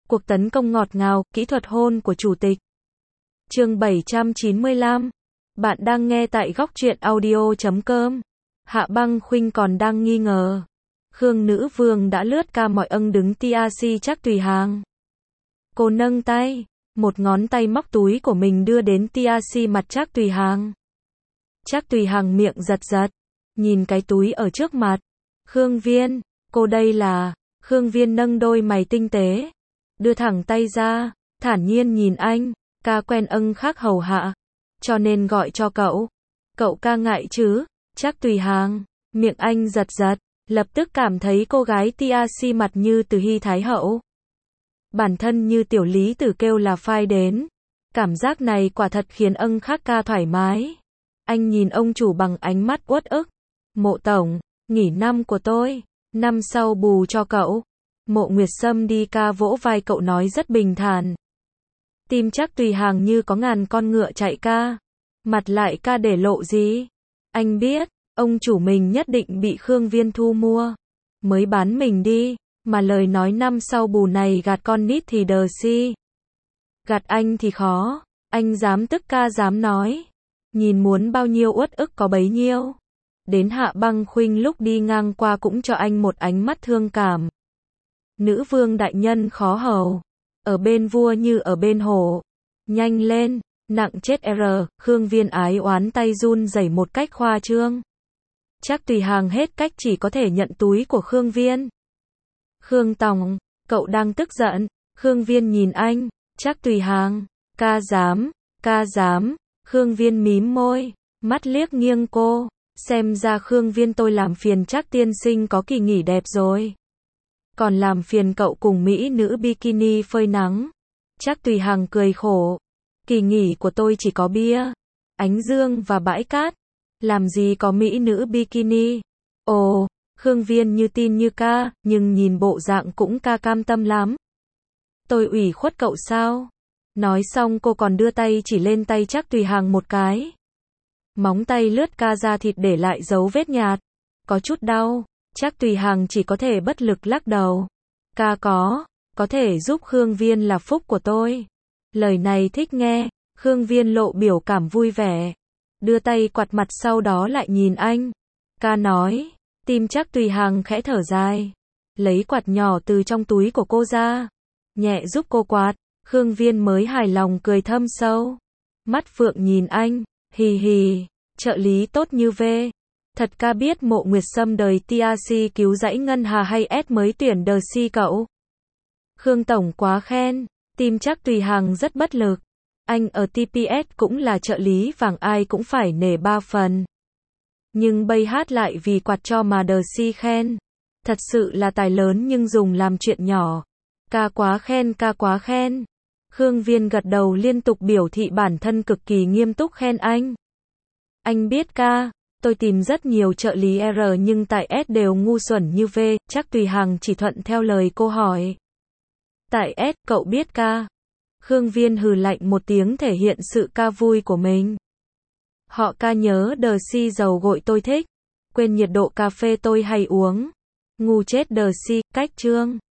Cuộc tấn công ngọt ngào, kỹ thuật hôn của chủ tịch. Chương 795. Bạn đang nghe tại góc truyện audio.com. Hạ Băng Khuynh còn đang nghi ngờ. Khương Nữ Vương đã lướt ca mọi ân đứng TRC Trác Tùy Hàng. Cô nâng tay, một ngón tay móc túi của mình đưa đến TRC mặt Trác Tùy Hàng. Trác Tùy Hàng miệng giật giật, nhìn cái túi ở trước mặt. Khương Viên, cô đây là... Khương Viên nâng đôi mày tinh tế, đưa thẳng tay ra, thản nhiên nhìn anh, ca quen ân khác hầu hạ, cho nên gọi cho cậu. Cậu ca ngại chứ? Trác Tùy Hàng, miệng anh giật giật, lập tức cảm thấy cô gái TRC mặt như Từ Hy Thái Hậu. Bản thân như tiểu lý tử kêu là phai đến. Cảm giác này quả thật khiến ân khác ca thoải mái. Anh nhìn ông chủ bằng ánh mắt uất ức. Mộ tổng, nghỉ năm của tôi, năm sau bù cho cậu. Mộ Nguyệt Sâm đi ca vỗ vai cậu nói rất bình thản. Tim Trác Tùy Hàng như có ngàn con ngựa chạy ca. Mặt lại ca để lộ gì? Anh biết, ông chủ mình nhất định bị Khương Viên thu mua. Mới bán mình đi, mà lời nói năm sau bù này gạt con nít thì đờ si. Gạt anh thì khó, anh dám tức ca dám nói. Nhìn muốn bao nhiêu uất ức có bấy nhiêu. Đến Hạ Băng Khuynh lúc đi ngang qua cũng cho anh một ánh mắt thương cảm. Nữ vương đại nhân khó hầu. Ở bên vua như ở bên hổ. Nhanh lên, nặng chết Khương Viên ái oán tay run rẩy một cách khoa trương. Trác Tùy Hàng hết cách chỉ có thể nhận túi của Khương Viên. Khương Tổng, cậu đang tức giận. Khương Viên nhìn anh. Trác Tùy Hàng, ca dám. Khương Viên mím môi, mắt liếc nghiêng cô. Xem ra Khương Viên tôi làm phiền Trác tiên sinh có kỳ nghỉ đẹp rồi. Còn làm phiền cậu cùng mỹ nữ bikini phơi nắng. Trác Tùy Hàng cười khổ. Kỳ nghỉ của tôi chỉ có bia, ánh dương và bãi cát. Làm gì có mỹ nữ bikini. Ồ, Khương Viên như tin như ca, nhưng nhìn bộ dạng cũng ca cam tâm lắm. Tôi ủy khuất cậu sao? Nói xong cô còn đưa tay chỉ lên tay Trác Tùy Hàng một cái. Móng tay lướt ca da thịt để lại dấu vết nhạt. Có chút đau. Trác Tùy Hàng chỉ có thể bất lực lắc đầu. Ca có thể giúp Khương Viên là phúc của tôi. Lời này thích nghe. Khương Viên lộ biểu cảm vui vẻ. Đưa tay quạt mặt sau đó lại nhìn anh. Ca nói. Tim Trác Tùy Hàng khẽ thở dài. Lấy quạt nhỏ từ trong túi của cô ra. Nhẹ giúp cô quạt. Khương Viên mới hài lòng cười thâm sâu. Mắt phượng nhìn anh. Hì hì. Trợ lý tốt như V. Thật ca biết Mộ Nguyệt Sâm đời TRC cứu dãy Ngân Hà hay S mới tuyển đờ si cậu. Khương Tổng quá khen. Tim Trác Tùy Hàng rất bất lực. Anh ở TPS cũng là trợ lý vàng ai cũng phải nể 3 phần. Nhưng bây hát lại vì quạt cho mà đờ si khen. Thật sự là tài lớn nhưng dùng làm chuyện nhỏ. Ca quá khen. Khương Viên gật đầu liên tục biểu thị bản thân cực kỳ nghiêm túc khen anh. Anh biết ca, tôi tìm rất nhiều trợ lý nhưng tại S đều ngu xuẩn như V. Trác Tùy Hàng chỉ thuận theo lời cô hỏi. Tại S, cậu biết ca. Khương Viên hừ lạnh một tiếng thể hiện sự ca vui của mình. Họ ca nhớ đờ si dầu gội tôi thích. Quên nhiệt độ cà phê tôi hay uống. Ngu chết đờ si, cách chương.